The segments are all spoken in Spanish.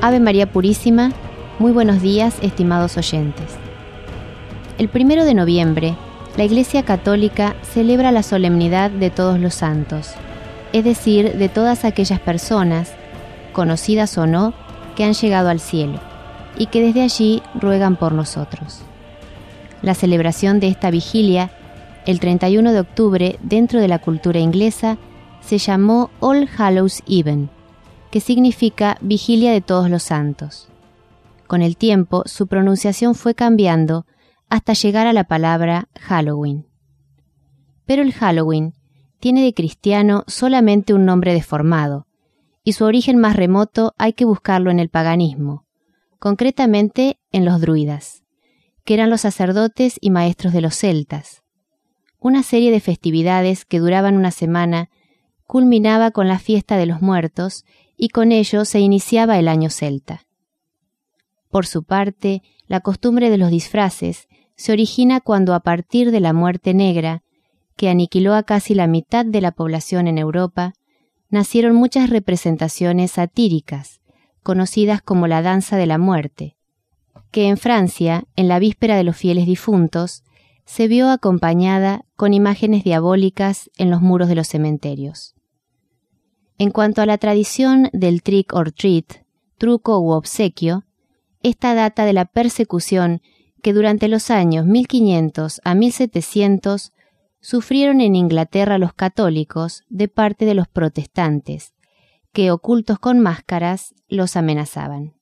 Ave María Purísima, muy buenos días, estimados oyentes. El 1 de noviembre, la Iglesia Católica celebra la solemnidad de todos los santos, es decir, de todas aquellas personas, conocidas o no, que han llegado al cielo y que desde allí ruegan por nosotros. La celebración de esta vigilia, el 31 de octubre, dentro de la cultura inglesa, se llamó All Hallows Even, que significa Vigilia de Todos los Santos. Con el tiempo, su pronunciación fue cambiando hasta llegar a la palabra Halloween. Pero el Halloween tiene de cristiano solamente un nombre deformado, y su origen más remoto hay que buscarlo en el paganismo, concretamente en los druidas, que eran los sacerdotes y maestros de los celtas. Una serie de festividades que duraban una semana culminaba con la fiesta de los muertos y con ello se iniciaba el año celta. Por su parte, la costumbre de los disfraces se origina cuando a partir de la muerte negra, que aniquiló a casi la mitad de la población en Europa, nacieron muchas representaciones satíricas, conocidas como la danza de la muerte, que en Francia, en la víspera de los fieles difuntos, se vio acompañada con imágenes diabólicas en los muros de los cementerios. En cuanto a la tradición del trick or treat, truco u obsequio, esta data de la persecución que durante los años 1500 a 1700 sufrieron en Inglaterra los católicos de parte de los protestantes, que ocultos con máscaras los amenazaban.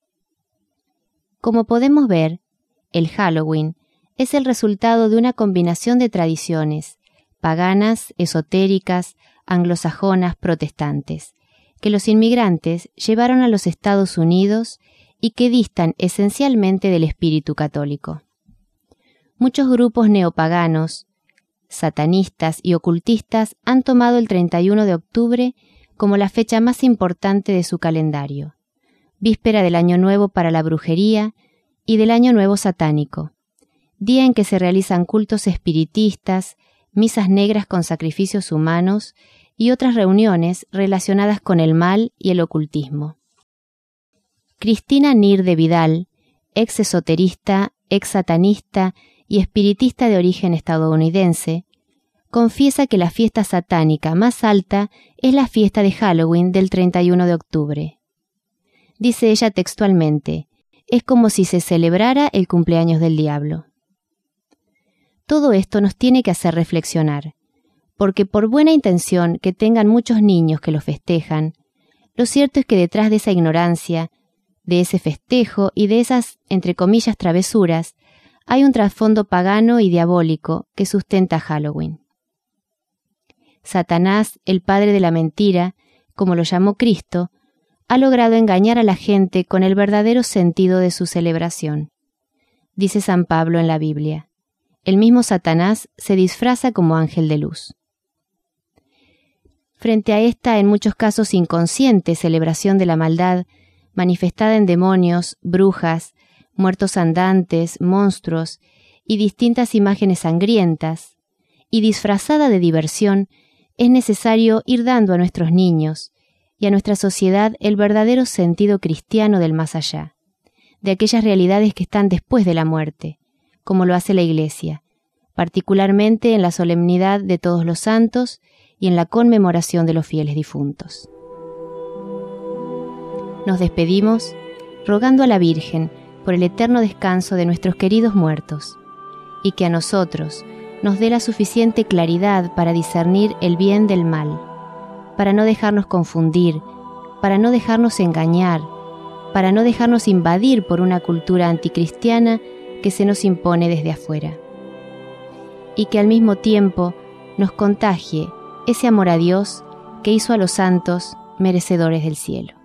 Como podemos ver, el Halloween es el resultado de una combinación de tradiciones paganas, esotéricas, anglosajonas, protestantes, que los inmigrantes llevaron a los Estados Unidos y que distan esencialmente del espíritu católico. Muchos grupos neopaganos, satanistas y ocultistas han tomado el 31 de octubre como la fecha más importante de su calendario, víspera del Año Nuevo para la brujería y del Año Nuevo satánico, día en que se realizan cultos espiritistas, misas negras con sacrificios humanos y otras reuniones relacionadas con el mal y el ocultismo. Cristina Nir de Vidal, ex esoterista, ex satanista y espiritista de origen estadounidense, confiesa que la fiesta satánica más alta es la fiesta de Halloween del 31 de octubre. Dice ella textualmente, es como si se celebrara el cumpleaños del diablo. Todo esto nos tiene que hacer reflexionar, porque por buena intención que tengan muchos niños que lo festejan, lo cierto es que detrás de esa ignorancia, de ese festejo y de esas, entre comillas, travesuras, hay un trasfondo pagano y diabólico que sustenta Halloween. Satanás, el padre de la mentira, como lo llamó Cristo, ha logrado engañar a la gente con el verdadero sentido de su celebración. Dice San Pablo en la Biblia, el mismo Satanás se disfraza como ángel de luz. Frente a esta, en muchos casos inconsciente, celebración de la maldad, manifestada en demonios, brujas, muertos andantes, monstruos y distintas imágenes sangrientas, y disfrazada de diversión, es necesario ir dando a nuestros niños y a nuestra sociedad el verdadero sentido cristiano del más allá, de aquellas realidades que están después de la muerte, como lo hace la Iglesia, particularmente en la solemnidad de todos los santos y en la conmemoración de los fieles difuntos. Nos despedimos rogando a la Virgen por el eterno descanso de nuestros queridos muertos, y que a nosotros nos dé la suficiente claridad para discernir el bien del mal, para no dejarnos confundir, para no dejarnos engañar, para no dejarnos invadir por una cultura anticristiana que se nos impone desde afuera. Y que al mismo tiempo nos contagie ese amor a Dios que hizo a los santos merecedores del cielo.